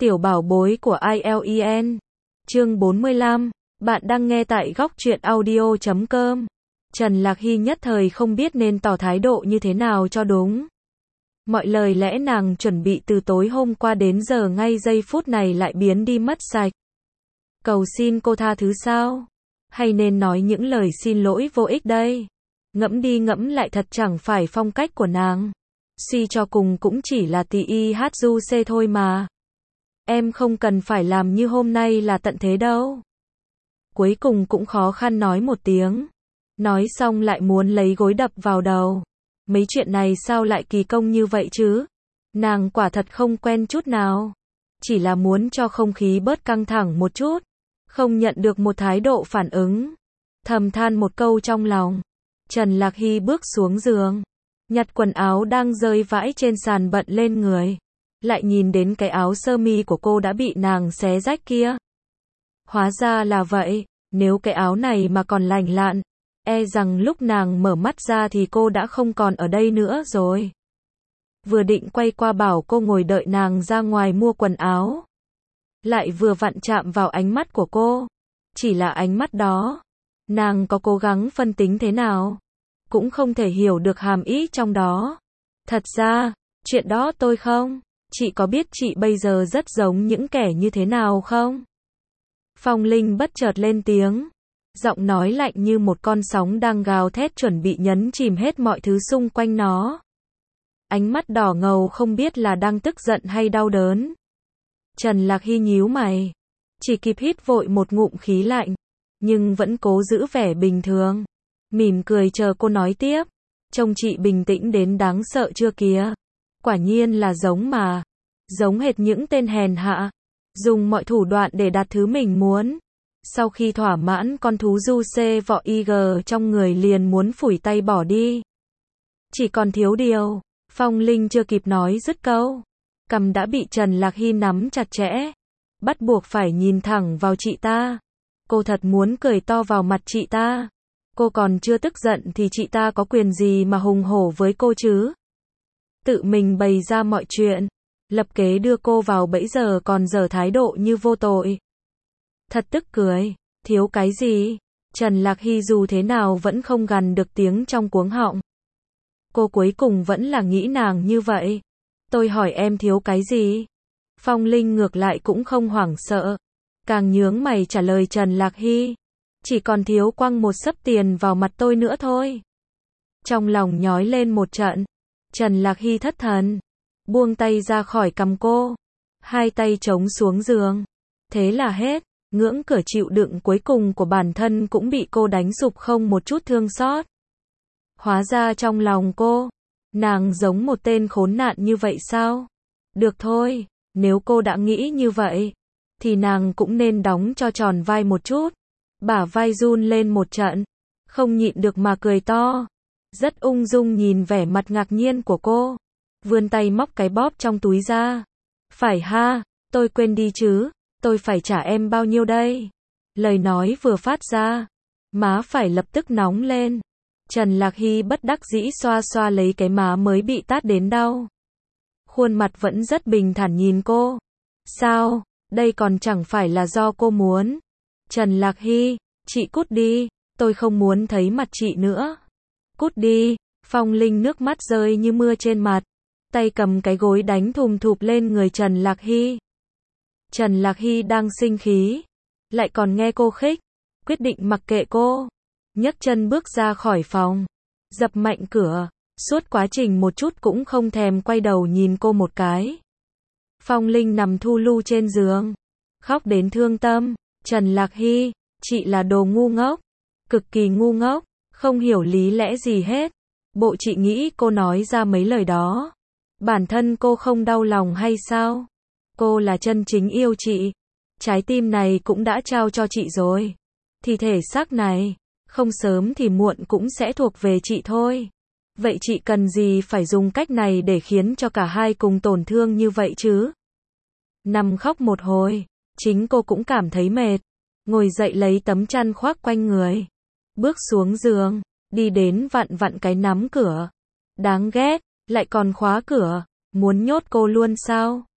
Tiểu bảo bối của ILEN. Chương 45. Bạn đang nghe tại góc truyện audio.com. Trần Lạc Hy nhất thời không biết nên tỏ thái độ như thế nào cho đúng. Mọi lời lẽ nàng chuẩn bị từ tối hôm qua đến giờ ngay giây phút này lại biến đi mất sạch. Cầu xin cô tha thứ sao? Hay nên nói những lời xin lỗi vô ích đây? Ngẫm đi ngẫm lại thật chẳng phải phong cách của nàng. Suy cho cùng cũng chỉ là TIHUC thôi mà. Em không cần phải làm như hôm nay là tận thế đâu. Cuối cùng cũng khó khăn nói một tiếng. Nói xong lại muốn lấy gối đập vào đầu. Mấy chuyện này sao lại kỳ công như vậy chứ? Nàng quả thật không quen chút nào. Chỉ là muốn cho không khí bớt căng thẳng một chút. Không nhận được một thái độ phản ứng. Thầm than một câu trong lòng. Trần Lạc Hy bước xuống giường. Nhặt quần áo đang rơi vãi trên sàn bận lên người. Lại nhìn đến cái áo sơ mi của cô đã bị nàng xé rách kia. Hóa ra là vậy, nếu cái áo này mà còn lành lặn, e rằng lúc nàng mở mắt ra thì cô đã không còn ở đây nữa rồi. Vừa định quay qua bảo cô ngồi đợi nàng ra ngoài mua quần áo. Lại vừa vặn chạm vào ánh mắt của cô. Chỉ là ánh mắt đó. Nàng có cố gắng phân tính thế nào, cũng không thể hiểu được hàm ý trong đó. Thật ra, chuyện đó tôi không. Chị có biết chị bây giờ rất giống những kẻ như thế nào không? Phong Linh bất chợt lên tiếng. Giọng nói lạnh như một con sóng đang gào thét chuẩn bị nhấn chìm hết mọi thứ xung quanh nó. Ánh mắt đỏ ngầu không biết là đang tức giận hay đau đớn. Trần Lạc Hy nhíu mày. Chỉ kịp hít vội một ngụm khí lạnh. Nhưng vẫn cố giữ vẻ bình thường. Mỉm cười chờ cô nói tiếp. Trông chị bình tĩnh đến đáng sợ chưa kìa. Quả nhiên là giống mà. Giống hệt những tên hèn hạ. Dùng mọi thủ đoạn để đạt thứ mình muốn. Sau khi thỏa mãn con thú du xê vọ IG trong người liền muốn phủi tay bỏ đi. Chỉ còn thiếu điều. Phong Linh chưa kịp nói dứt câu. Cằm đã bị Trần Lạc Hy nắm chặt chẽ. Bắt buộc phải nhìn thẳng vào chị ta. Cô thật muốn cười to vào mặt chị ta. Cô còn chưa tức giận thì chị ta có quyền gì mà hùng hổ với cô chứ? Tự mình bày ra mọi chuyện. Lập kế đưa cô vào bẫy giờ còn giở thái độ như vô tội. Thật tức cười. Thiếu cái gì? Trần Lạc Hy dù thế nào vẫn không gằn được tiếng trong cuống họng. Cô cuối cùng vẫn là nghĩ nàng như vậy. Tôi hỏi em thiếu cái gì? Phong Linh ngược lại cũng không hoảng sợ. Càng nhướng mày trả lời Trần Lạc Hy. Chỉ còn thiếu quăng một xấp tiền vào mặt tôi nữa thôi. Trong lòng nhói lên một trận. Trần Lạc Hy thất thần. Buông tay ra khỏi cằm cô. Hai tay chống xuống giường. Thế là hết. Ngưỡng cửa chịu đựng cuối cùng của bản thân cũng bị cô đánh sụp không một chút thương xót. Hóa ra trong lòng cô, nàng giống một tên khốn nạn như vậy sao? Được thôi, nếu cô đã nghĩ như vậy, thì nàng cũng nên đóng cho tròn vai một chút. Bả vai run lên một trận, không nhịn được mà cười to. Rất ung dung nhìn vẻ mặt ngạc nhiên của cô. Vươn tay móc cái bóp trong túi ra. Phải ha, tôi quên đi chứ, tôi phải trả em bao nhiêu đây? Lời nói vừa phát ra, má phải lập tức nóng lên. Trần Lạc Hy bất đắc dĩ xoa xoa lấy cái má mới bị tát đến đau. Khuôn mặt vẫn rất bình thản nhìn cô. Sao, đây còn chẳng phải là do cô muốn. Trần Lạc Hy, chị cút đi, tôi không muốn thấy mặt chị nữa. Cút đi. Phong Linh nước mắt rơi như mưa trên mặt. Tay cầm cái gối đánh thùm thụp lên người Trần Lạc Hy. Trần Lạc Hy đang sinh khí. Lại còn nghe cô khích. Quyết định mặc kệ cô. Nhấc chân bước ra khỏi phòng. Dập mạnh cửa. Suốt quá trình một chút cũng không thèm quay đầu nhìn cô một cái. Phong Linh nằm thu lu trên giường. Khóc đến thương tâm. Trần Lạc Hy, chị là đồ ngu ngốc. Cực kỳ ngu ngốc. Không hiểu lý lẽ gì hết. Bộ chị nghĩ cô nói ra mấy lời đó. Bản thân cô không đau lòng hay sao? Cô là chân chính yêu chị. Trái tim này cũng đã trao cho chị rồi. Thì thể xác này, không sớm thì muộn cũng sẽ thuộc về chị thôi. Vậy chị cần gì phải dùng cách này để khiến cho cả hai cùng tổn thương như vậy chứ? Nằm khóc một hồi, chính cô cũng cảm thấy mệt. Ngồi dậy lấy tấm chăn khoác quanh người. Bước xuống giường, đi đến vặn vặn cái nắm cửa. Đáng ghét, lại còn khóa cửa. Muốn nhốt cô luôn sao?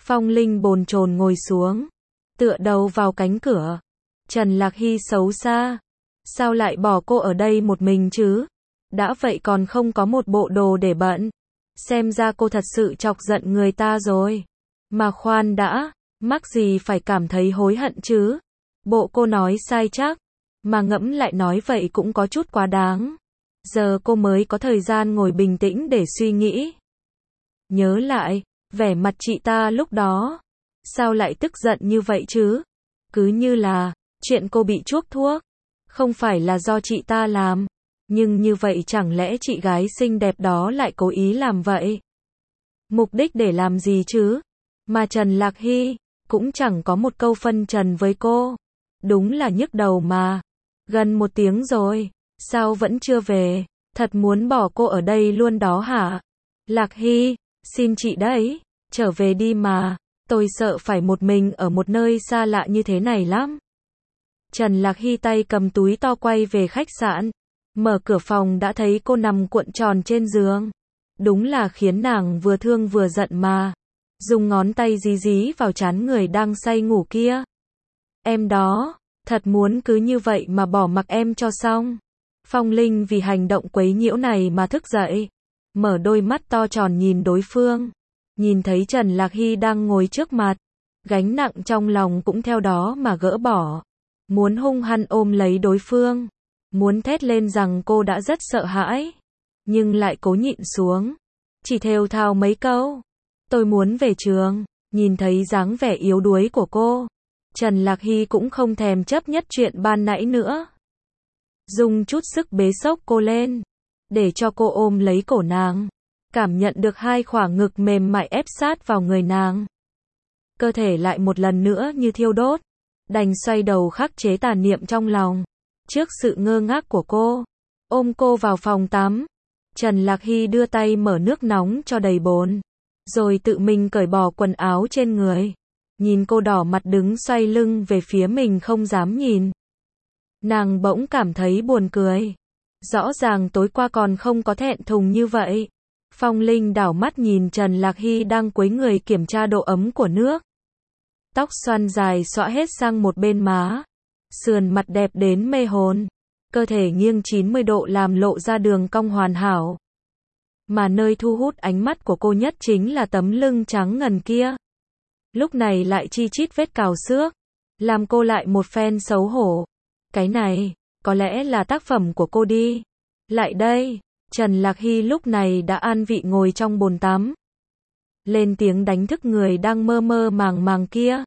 Phong Linh bồn chồn ngồi xuống, tựa đầu vào cánh cửa. Trần Lạc Hy xấu xa. Sao lại bỏ cô ở đây một mình chứ? Đã vậy còn không có một bộ đồ để bận. Xem ra cô thật sự chọc giận người ta rồi. Mà khoan đã, mắc gì phải cảm thấy hối hận chứ? Bộ cô nói sai chắc. Mà ngẫm lại nói vậy cũng có chút quá đáng. Giờ cô mới có thời gian ngồi bình tĩnh để suy nghĩ. Nhớ lại, vẻ mặt chị ta lúc đó. Sao lại tức giận như vậy chứ? Cứ như là, chuyện cô bị chuốc thuốc. Không phải là do chị ta làm. Nhưng như vậy chẳng lẽ chị gái xinh đẹp đó lại cố ý làm vậy? Mục đích để làm gì chứ? Mà Trần Lạc Hy cũng chẳng có một câu phân trần với cô. Đúng là nhức đầu mà. Gần 1 tiếng rồi, sao vẫn chưa về? Thật muốn bỏ cô ở đây luôn đó hả? Lạc Hy, xin chị đấy, trở về đi mà. Tôi sợ phải một mình ở một nơi xa lạ như thế này lắm. Trần Lạc Hy tay cầm túi to quay về khách sạn. Mở cửa phòng đã thấy cô nằm cuộn tròn trên giường. Đúng là khiến nàng vừa thương vừa giận mà. Dùng ngón tay dí dí vào trán người đang say ngủ kia. Em đó, thật muốn cứ như vậy mà bỏ mặc em cho xong. Phong Linh vì hành động quấy nhiễu này mà thức dậy. Mở đôi mắt to tròn nhìn đối phương. Nhìn thấy Trần Lạc Hy đang ngồi trước mặt. Gánh nặng trong lòng cũng theo đó mà gỡ bỏ. Muốn hung hăng ôm lấy đối phương. Muốn thét lên rằng cô đã rất sợ hãi. Nhưng lại cố nhịn xuống. Chỉ thều thào mấy câu. Tôi muốn về trường. Nhìn thấy dáng vẻ yếu đuối của cô. Trần Lạc Hy cũng không thèm chấp nhất chuyện ban nãy nữa. Dùng chút sức bế xốc cô lên. Để cho cô ôm lấy cổ nàng. Cảm nhận được hai khoảng ngực mềm mại ép sát vào người nàng. Cơ thể lại một lần nữa như thiêu đốt. Đành xoay đầu khắc chế tà niệm trong lòng. Trước sự ngơ ngác của cô. Ôm cô vào phòng tắm. Trần Lạc Hy đưa tay mở nước nóng cho đầy bồn. Rồi tự mình cởi bỏ quần áo trên người. Nhìn cô đỏ mặt đứng xoay lưng về phía mình không dám nhìn. Nàng bỗng cảm thấy buồn cười. Rõ ràng tối qua còn không có thẹn thùng như vậy. Phong Linh đảo mắt nhìn Trần Lạc Hy đang cúi người kiểm tra độ ấm của nước. Tóc xoăn dài xõa hết sang một bên má. Sườn mặt đẹp đến mê hồn. Cơ thể nghiêng 90 độ làm lộ ra đường cong hoàn hảo. Mà nơi thu hút ánh mắt của cô nhất chính là tấm lưng trắng ngần kia. Lúc này lại chi chít vết cào xước. Làm cô lại một phen xấu hổ. Cái này, có lẽ là tác phẩm của cô đi. Lại đây, Trần Lạc Hy lúc này đã an vị ngồi trong bồn tắm. Lên tiếng đánh thức người đang mơ mơ màng màng kia.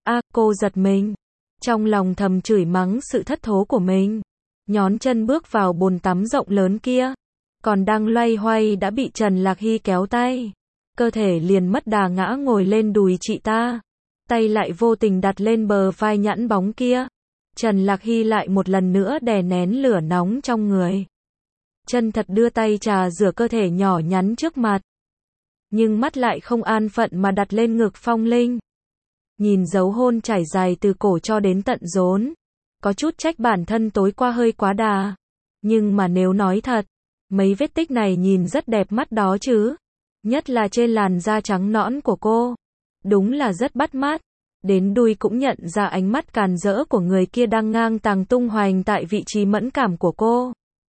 Cô giật mình. Trong lòng thầm chửi mắng sự thất thố của mình. Nhón chân bước vào bồn tắm rộng lớn kia. Còn đang loay hoay đã bị Trần Lạc Hy kéo tay. Cơ thể liền mất đà ngã ngồi lên đùi chị ta. Tay lại vô tình đặt lên bờ vai nhẵn bóng kia. Trần Lạc Hy lại một lần nữa đè nén lửa nóng trong người. Chân thật đưa tay trà rửa cơ thể nhỏ nhắn trước mặt. Nhưng mắt lại không an phận mà đặt lên ngực Phong Linh. Nhìn dấu hôn trải dài từ cổ cho đến tận rốn. Có chút trách bản thân tối qua hơi quá đà. Nhưng mà nếu nói thật, mấy vết tích này nhìn rất đẹp mắt đó chứ. Nhất là trên làn da trắng nõn của cô. Đúng là rất bắt mắt. Đến đuôi cũng nhận ra ánh mắt càn rỡ của người kia đang ngang tàng tung hoành tại vị trí mẫn cảm của cô.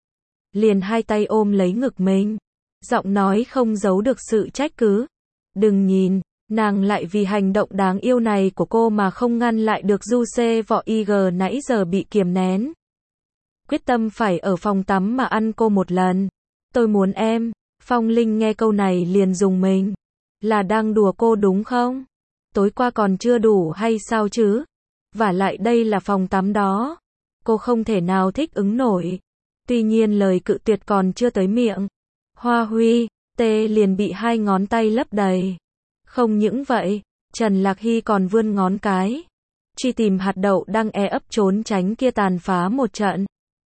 Liền hai tay ôm lấy ngực mình. Giọng nói không giấu được sự trách cứ. Đừng nhìn, nàng lại vì hành động đáng yêu này của cô mà không ngăn lại được du xê vọ IG nãy giờ bị kiềm nén. Quyết tâm phải ở phòng tắm mà ăn cô một lần. Tôi muốn em. Phong Linh nghe câu này liền rùng mình. Là đang đùa cô đúng không? Tối qua còn chưa đủ hay sao chứ? Vả lại đây là phòng tắm đó. Cô không thể nào thích ứng nổi. Tuy nhiên lời cự tuyệt còn chưa tới miệng. Hoa Huy, tê liền bị hai ngón tay lấp đầy. Không những vậy, Trần Lạc Hy còn vươn ngón cái. Truy tìm hạt đậu đang ấp trốn tránh kia tàn phá một trận.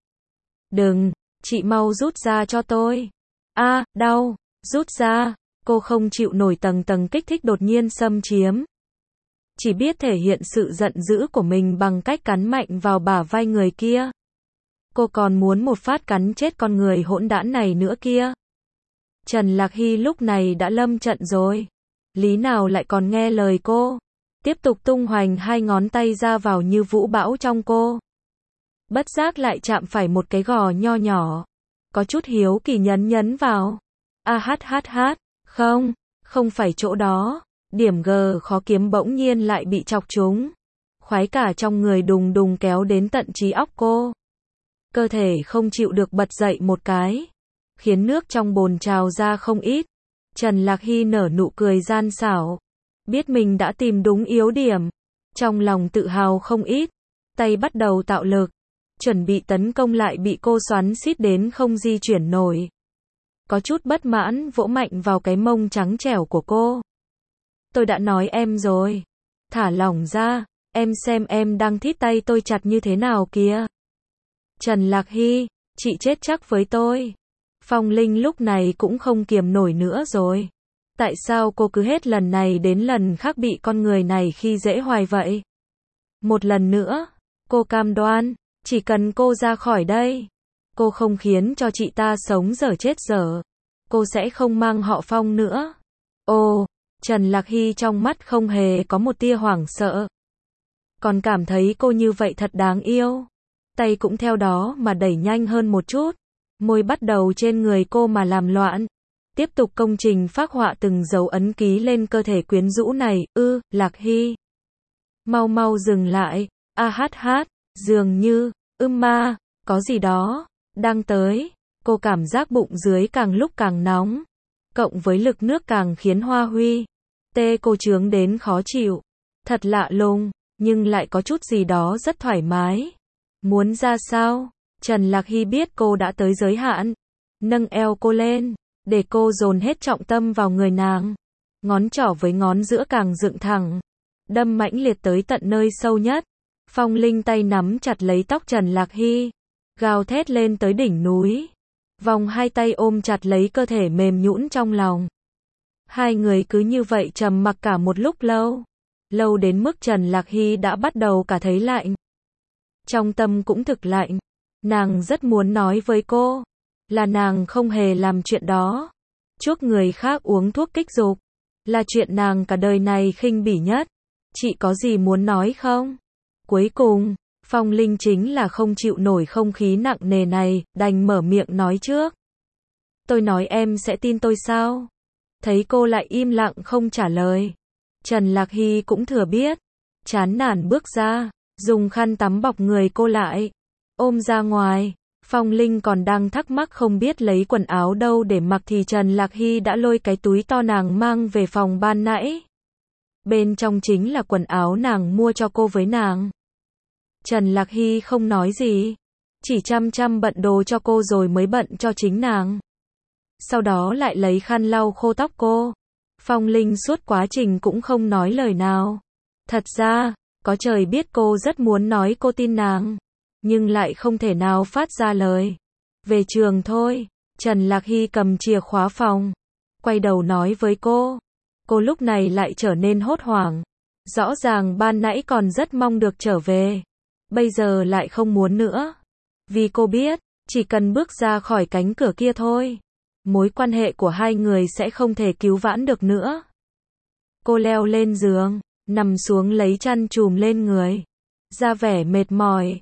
Đừng, chị mau rút ra cho tôi. Đau, rút ra. Cô không chịu nổi tầng tầng kích thích đột nhiên xâm chiếm. Chỉ biết thể hiện sự giận dữ của mình bằng cách cắn mạnh vào bả vai người kia. Cô còn muốn một phát cắn chết con người hỗn đản này nữa kia. Trần Lạc Hy lúc này đã lâm trận rồi. lý nào lại còn nghe lời cô. Tiếp tục tung hoành hai ngón tay ra vào như vũ bão trong cô. Bất giác lại chạm phải một cái gò nho nhỏ. Có chút hiếu kỳ nhấn vào. Không, không phải chỗ đó. Điểm G khó kiếm bỗng nhiên lại bị chọc trúng. Khoái cả trong người đùng đùng kéo đến tận trí óc cô. Cơ thể không chịu được bật dậy một cái. Khiến nước trong bồn trào ra không ít. Trần Lạc Hy nở nụ cười gian xảo. Biết mình đã tìm đúng yếu điểm. Trong lòng tự hào không ít. Tay bắt đầu tạo lực. Chuẩn bị tấn công lại bị cô xoắn xít đến không di chuyển nổi. Có chút bất mãn vỗ mạnh vào cái mông trắng trẻo của cô. Tôi đã nói em rồi. Thả lỏng ra, em xem em đang thít tay tôi chặt như thế nào kìa. Trần Lạc Hy, chị chết chắc với tôi. Phong Linh lúc này cũng không kiềm nổi nữa rồi. Tại sao cô cứ hết lần này đến lần khác bị con người này khi dễ hoài vậy? Một lần nữa, cô cam đoan, chỉ cần cô ra khỏi đây, cô không khiến cho chị ta sống dở chết dở, cô sẽ không mang họ Phong nữa. Ồ, Trần Lạc Hy trong mắt không hề có một tia hoảng sợ. Còn cảm thấy cô như vậy thật đáng yêu. Tay cũng theo đó mà đẩy nhanh hơn một chút. Môi bắt đầu trên người cô mà làm loạn. Tiếp tục công trình phác họa từng dấu ấn ký lên cơ thể quyến rũ này. Lạc Hy. Mau mau dừng lại. Dường như, ma, có gì đó, đang tới. Cô cảm giác bụng dưới càng lúc càng nóng. Cộng với lực nước càng khiến Hoa Huy. Tê cô chướng đến khó chịu. Thật lạ lùng, nhưng lại có chút gì đó rất thoải mái. Muốn ra sao? Trần Lạc Hy biết cô đã tới giới hạn. Nâng eo cô lên, để cô dồn hết trọng tâm vào người nàng. Ngón trỏ với ngón giữa càng dựng thẳng. Đâm mãnh liệt tới tận nơi sâu nhất. Phong Linh tay nắm chặt lấy tóc Trần Lạc Hy. Gào thét lên tới đỉnh núi. Vòng hai tay ôm chặt lấy cơ thể mềm nhũn trong lòng. Hai người cứ như vậy trầm mặc cả một lúc lâu. Lâu đến mức Trần Lạc Hy đã bắt đầu cả thấy lạnh. Trong tâm cũng thực lạnh. Nàng rất muốn nói với cô. Là nàng không hề làm chuyện đó. Chuốc người khác uống thuốc kích dục. Là chuyện nàng cả đời này khinh bỉ nhất. Chị có gì muốn nói không? Cuối cùng, Phong Linh chính là không chịu nổi không khí nặng nề này, đành mở miệng nói trước. Tôi nói em sẽ tin tôi sao? Thấy cô lại im lặng không trả lời. Trần Lạc Hy cũng thừa biết. Chán nản bước ra, dùng khăn tắm bọc người cô lại. Ôm ra ngoài. Phong Linh còn đang thắc mắc không biết lấy quần áo đâu để mặc thì Trần Lạc Hy đã lôi cái túi to nàng mang về phòng ban nãy. Bên trong chính là quần áo nàng mua cho cô với nàng. Trần Lạc Hy không nói gì. Chỉ chăm bận đồ cho cô rồi mới bận cho chính nàng. Sau đó lại lấy khăn lau khô tóc cô. Phong Linh suốt quá trình cũng không nói lời nào. Thật ra, có trời biết cô rất muốn nói cô tin nàng. Nhưng lại không thể nào phát ra lời. Về trường thôi. Trần Lạc Hy cầm chìa khóa phòng. Quay đầu nói với cô. Cô lúc này lại trở nên hốt hoảng. Rõ ràng ban nãy còn rất mong được trở về. Bây giờ lại không muốn nữa. Vì cô biết, chỉ cần bước ra khỏi cánh cửa kia thôi. Mối quan hệ của hai người sẽ không thể cứu vãn được nữa. Cô leo lên giường, nằm xuống lấy chăn trùm lên người. Ra vẻ mệt mỏi.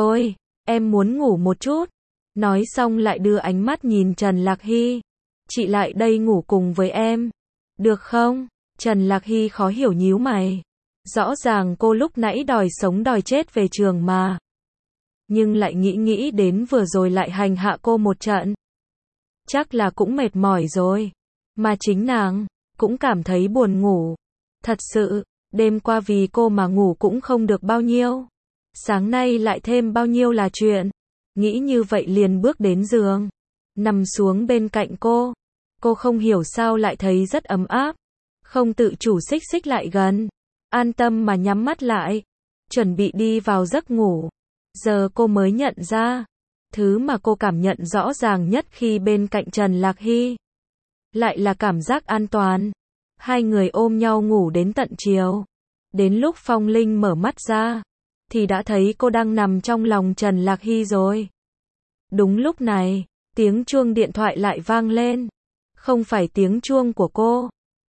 Em muốn ngủ một chút. Nói xong lại đưa ánh mắt nhìn Trần Lạc Hy. Chị lại đây ngủ cùng với em. Được không? Trần Lạc Hy khó hiểu nhíu mày. Rõ ràng cô lúc nãy đòi sống đòi chết về trường mà. Nhưng lại nghĩ đến vừa rồi lại hành hạ cô một trận. Chắc là cũng mệt mỏi rồi. Mà chính nàng cũng cảm thấy buồn ngủ. Thật sự, đêm qua vì cô mà ngủ cũng không được bao nhiêu. Sáng nay lại thêm bao nhiêu là chuyện. Nghĩ như vậy liền bước đến giường. Nằm xuống bên cạnh cô. Cô không hiểu sao lại thấy rất ấm áp. Không tự chủ xích lại gần. An tâm mà nhắm mắt lại. Chuẩn bị đi vào giấc ngủ. Giờ cô mới nhận ra. Thứ mà cô cảm nhận rõ ràng nhất khi bên cạnh Trần Lạc Hy. Lại là cảm giác an toàn. Hai người ôm nhau ngủ đến tận chiều. Đến lúc Phong Linh mở mắt ra. Thì đã thấy cô đang nằm trong lòng Trần Lạc Hy rồi. Đúng lúc này, tiếng chuông điện thoại lại vang lên. Không phải tiếng chuông của cô.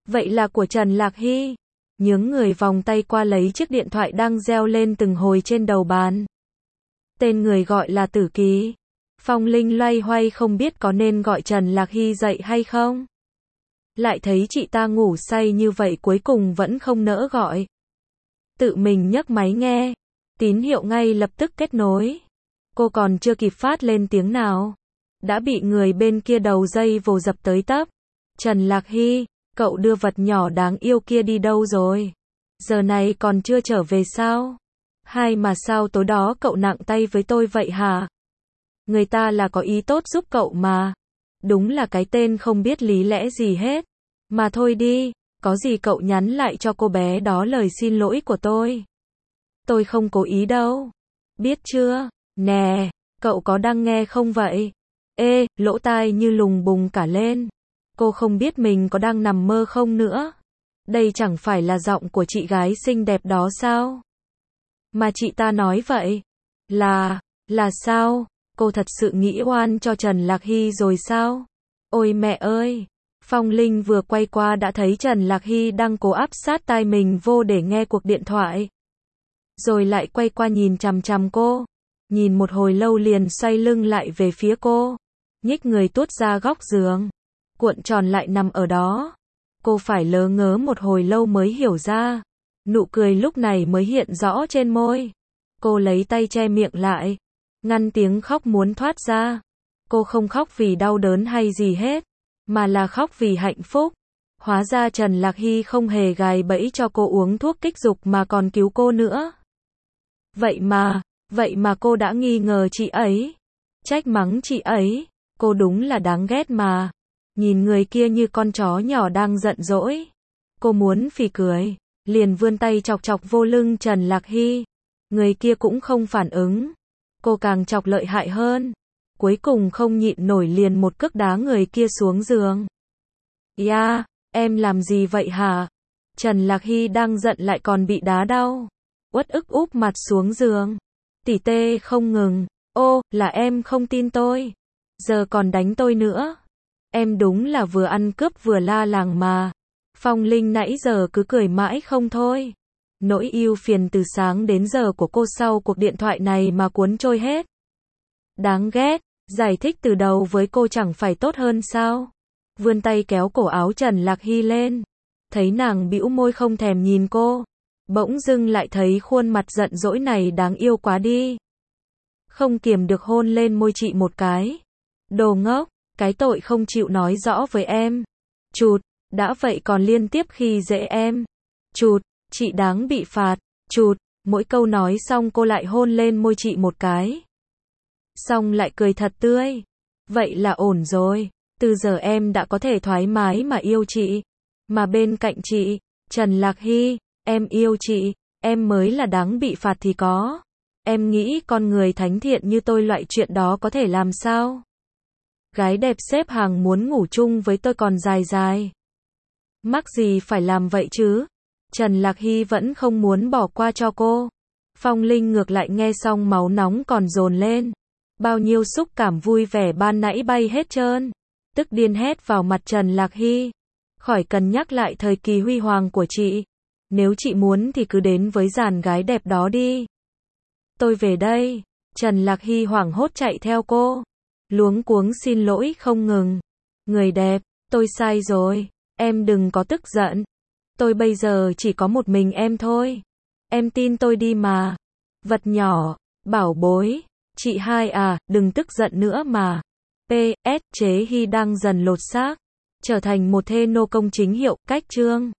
Vậy là của Trần Lạc Hy. Nhướng người vòng tay qua lấy chiếc điện thoại đang reo lên từng hồi trên đầu bàn. Tên người gọi là Tử Kỳ. Phong Linh loay hoay không biết có nên gọi Trần Lạc Hy dậy hay không. Lại thấy chị ta ngủ say như vậy cuối cùng vẫn không nỡ gọi. Tự mình nhấc máy nghe. Tín hiệu ngay lập tức kết nối. Cô còn chưa kịp phát lên tiếng nào. Đã bị người bên kia đầu dây vồ dập tới tấp. Trần Lạc Hy, cậu đưa vật nhỏ đáng yêu kia đi đâu rồi? Giờ này còn chưa trở về sao? Hay mà sao tối đó cậu nặng tay với tôi vậy hả? Người ta là có ý tốt giúp cậu mà. Đúng là cái tên không biết lý lẽ gì hết. Mà thôi đi, có gì cậu nhắn lại cho cô bé đó lời xin lỗi của tôi. Tôi không cố ý đâu. Biết chưa? Nè, cậu có đang nghe không vậy? Ê, lỗ tai như lùng bùng cả lên. Cô không biết mình có đang nằm mơ không nữa. Đây chẳng phải là giọng của chị gái xinh đẹp đó sao? Mà chị ta nói vậy. Là sao? Cô thật sự nghĩ oan cho Trần Lạc Hy rồi sao? Ôi mẹ ơi! Phong Linh vừa quay qua đã thấy Trần Lạc Hy đang cố áp sát tai mình vô để nghe cuộc điện thoại. Rồi lại quay qua nhìn chằm chằm cô. Nhìn một hồi lâu liền xoay lưng lại về phía cô. Nhích người tuốt ra góc giường. Cuộn tròn lại nằm ở đó. Cô phải lơ ngớ một hồi lâu mới hiểu ra. Nụ cười lúc này mới hiện rõ trên môi. Cô lấy tay che miệng lại. Ngăn tiếng khóc muốn thoát ra. Cô không khóc vì đau đớn hay gì hết. Mà là khóc vì hạnh phúc. Hóa ra Trần Lạc Hy không hề gài bẫy cho cô uống thuốc kích dục mà còn cứu cô nữa. Vậy mà cô đã nghi ngờ chị ấy. Trách mắng chị ấy. Cô đúng là đáng ghét mà. Nhìn người kia như con chó nhỏ đang giận dỗi. Cô muốn phì cười. Liền vươn tay chọc chọc vô lưng Trần Lạc Hy. Người kia cũng không phản ứng. Cô càng chọc lợi hại hơn. Cuối cùng không nhịn nổi liền một cước đá người kia xuống giường. Yeah, em làm gì vậy hả? Trần Lạc Hy đang giận lại còn bị đá đau. Uất ức úp mặt xuống giường. Tỉ tê không ngừng. Ô, là em không tin tôi. Giờ còn đánh tôi nữa. Em đúng là vừa ăn cướp vừa la làng mà. Phong Linh nãy giờ cứ cười mãi không thôi. Nỗi ưu phiền từ sáng đến giờ của cô sau cuộc điện thoại này mà cuốn trôi hết. Đáng ghét, giải thích từ đầu với cô chẳng phải tốt hơn sao? Vươn tay kéo cổ áo Trần Lạc Hy lên. Thấy nàng bĩu môi không thèm nhìn cô. Bỗng dưng lại thấy khuôn mặt giận dỗi này đáng yêu quá đi. Không kiềm được hôn lên môi chị một cái. Đồ ngốc, cái tội không chịu nói rõ với em. Chụt, đã vậy còn liên tiếp khi dễ em. Chụt, chị đáng bị phạt. Chụt, mỗi câu nói xong cô lại hôn lên môi chị một cái. Xong lại cười thật tươi. Vậy là ổn rồi. Từ giờ em đã có thể thoải mái mà yêu chị. Mà bên cạnh chị, Trần Lạc Hy, em yêu chị, em mới là đáng bị phạt thì có. Em nghĩ con người thánh thiện như tôi loại chuyện đó có thể làm sao? Gái đẹp xếp hàng muốn ngủ chung với tôi còn dài dài. Mắc gì phải làm vậy chứ? Trần Lạc Hy vẫn không muốn bỏ qua cho cô. Phong Linh ngược lại nghe xong máu nóng còn dồn lên. Bao nhiêu xúc cảm vui vẻ ban nãy bay hết trơn. Tức điên hét vào mặt Trần Lạc Hy. Khỏi cần nhắc lại thời kỳ huy hoàng của chị. Nếu chị muốn thì cứ đến với dàn gái đẹp đó đi. Tôi về đây. Trần Lạc Hy hoảng hốt chạy theo cô. Luống cuống xin lỗi không ngừng. Người đẹp, tôi sai rồi. Em đừng có tức giận. Tôi bây giờ chỉ có một mình em thôi. Em tin tôi đi mà. Vật nhỏ, bảo bối. Chị hai à, đừng tức giận nữa mà. PS, Chế Hy đang dần lột xác. Trở thành một thê nô công chính hiệu, cách chương.